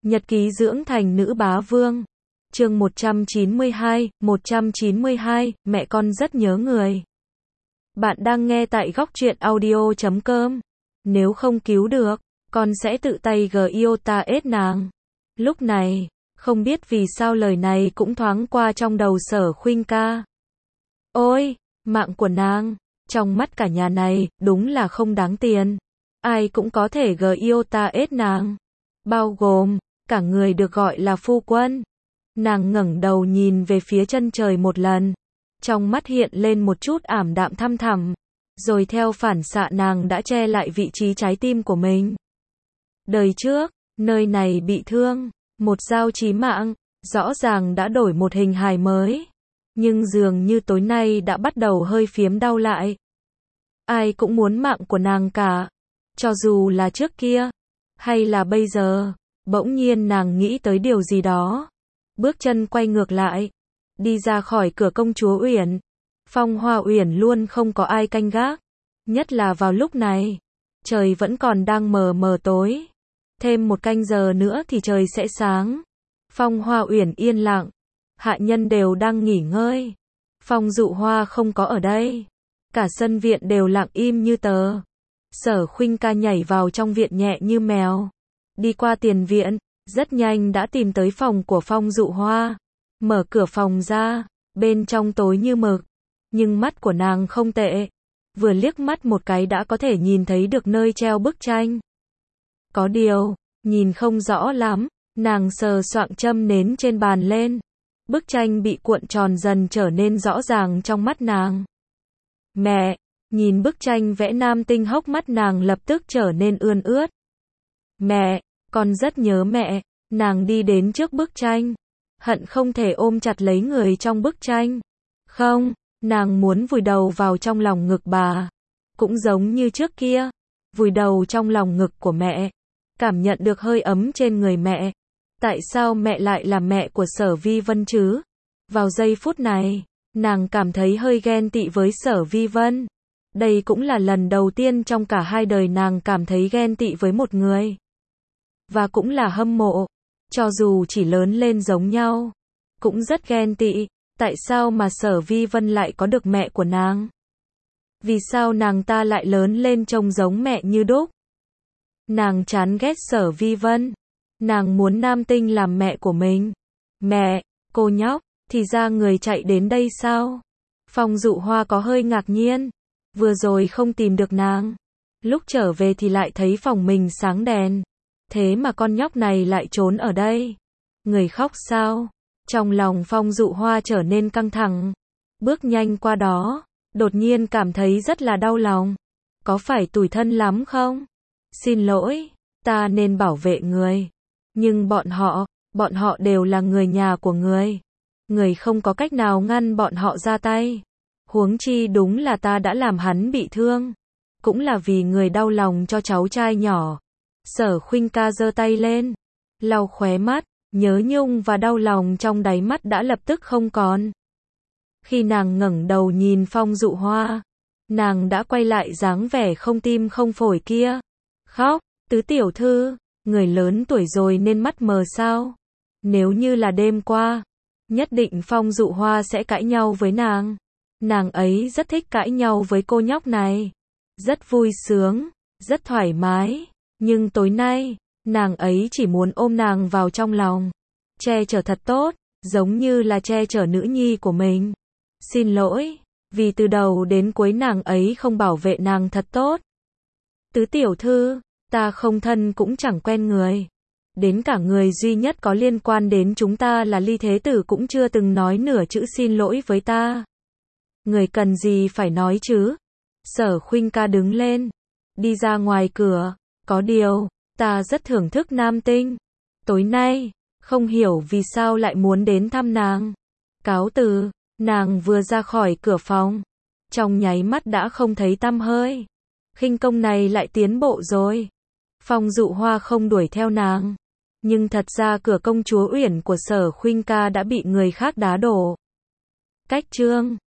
Nhật ký dưỡng thành nữ bá vương. Chương 192, mẹ con rất nhớ người. Bạn đang nghe tại góc truyện audio.com. Nếu không cứu được, con sẽ tự tay giota ết nàng. Lúc này, không biết vì sao lời này cũng thoáng qua trong đầu Sở Khuynh ca. Ôi, mạng của nàng, trong mắt cả nhà này, đúng là không đáng tiền. Ai cũng có thể giota ết nàng. Bao gồm, cả người được gọi là phu quân. Nàng ngẩng đầu nhìn về phía chân trời một lần. Trong mắt hiện lên một chút ảm đạm thăm thẳm. Rồi theo phản xạ nàng đã che lại vị trí trái tim của mình. Đời trước, nơi này bị thương. Một dao chí mạng, rõ ràng đã đổi một hình hài mới. Nhưng dường như tối nay đã bắt đầu hơi phiếm đau lại. Ai cũng muốn mạng của nàng cả. Cho dù là trước kia, hay là bây giờ. Bỗng nhiên nàng nghĩ tới điều gì đó. Bước chân quay ngược lại. Đi ra khỏi cửa công chúa Uyển. Phong Hoa Uyển luôn không có ai canh gác. Nhất là vào lúc này. Trời vẫn còn đang mờ mờ tối. Thêm một canh giờ nữa thì trời sẽ sáng. Phong Hoa Uyển yên lặng. Hạ nhân đều đang nghỉ ngơi. Phong Dụ Hoa không có ở đây. Cả sân viện đều lặng im như tờ. Sở Khuynh ca nhảy vào trong viện nhẹ như mèo. Đi qua tiền viện, rất nhanh đã tìm tới phòng của Phong Dụ Hoa. Mở cửa phòng ra, bên trong tối như mực. Nhưng mắt của nàng không tệ. Vừa liếc mắt một cái đã có thể nhìn thấy được nơi treo bức tranh. Có điều, nhìn không rõ lắm, nàng sờ soạng châm nến trên bàn lên. Bức tranh bị cuộn tròn dần trở nên rõ ràng trong mắt nàng. Mẹ, nhìn bức tranh vẽ nam tinh hốc mắt nàng lập tức trở nên ươn ướt. Mẹ, con rất nhớ mẹ. Nàng đi đến trước bức tranh. Hận không thể ôm chặt lấy người trong bức tranh. Không, nàng muốn vùi đầu vào trong lòng ngực bà. Cũng giống như trước kia. Vùi đầu trong lòng ngực của mẹ. Cảm nhận được hơi ấm trên người mẹ. Tại sao mẹ lại là mẹ của Sở Vi Vân chứ? Vào giây phút này, nàng cảm thấy hơi ghen tị với Sở Vi Vân. Đây cũng là lần đầu tiên trong cả hai đời nàng cảm thấy ghen tị với một người. Và cũng là hâm mộ. Cho dù chỉ lớn lên giống nhau. Cũng rất ghen tị. Tại sao mà Sở Vi Vân lại có được mẹ của nàng? Vì sao nàng ta lại lớn lên trông giống mẹ như đúc? Nàng chán ghét Sở Vi Vân. Nàng muốn nam tinh làm mẹ của mình. Mẹ, cô nhóc, thì ra người chạy đến đây sao? Phong Dụ Hoa có hơi ngạc nhiên. Vừa rồi không tìm được nàng. Lúc trở về thì lại thấy phòng mình sáng đèn. Thế mà con nhóc này lại trốn ở đây. Người khóc sao? Trong lòng Phong Dụ Hoa trở nên căng thẳng. Bước nhanh qua đó. Đột nhiên cảm thấy rất là đau lòng. Có phải tủi thân lắm không? Xin lỗi, ta nên bảo vệ người. Nhưng bọn họ đều là người nhà của người. Người không có cách nào ngăn bọn họ ra tay. Huống chi đúng là ta đã làm hắn bị thương. Cũng là vì người đau lòng cho cháu trai nhỏ. Sở Khuynh ca giơ tay lên. Lau khóe mắt, nhớ nhung và đau lòng trong đáy mắt đã lập tức không còn. Khi nàng ngẩng đầu nhìn Phong Dụ Hoa, nàng đã quay lại dáng vẻ không tim không phổi kia. Khóc, tứ tiểu thư, người lớn tuổi rồi nên mắt mờ sao? Nếu như là đêm qua, nhất định Phong Dụ Hoa sẽ cãi nhau với nàng. Nàng ấy rất thích cãi nhau với cô nhóc này. Rất vui sướng, rất thoải mái. Nhưng tối nay, nàng ấy chỉ muốn ôm nàng vào trong lòng. Che chở thật tốt, giống như là che chở nữ nhi của mình. Xin lỗi, vì từ đầu đến cuối nàng ấy không bảo vệ nàng thật tốt. Tứ tiểu thư, ta không thân cũng chẳng quen người. Đến cả người duy nhất có liên quan đến chúng ta là Ly Thế Tử cũng chưa từng nói nửa chữ xin lỗi với ta. Người cần gì phải nói chứ? Sở Khuynh ca đứng lên, đi ra ngoài cửa. Có điều, ta rất thưởng thức nam tinh. Tối nay, không hiểu vì sao lại muốn đến thăm nàng. Cáo từ, nàng vừa ra khỏi cửa phòng. Trong nháy mắt đã không thấy tăm hơi. Khinh công này lại tiến bộ rồi. Phong Dụ Hoa không đuổi theo nàng. Nhưng thật ra cửa công chúa Uyển của Sở Khuynh ca đã bị người khác đá đổ. Cách chương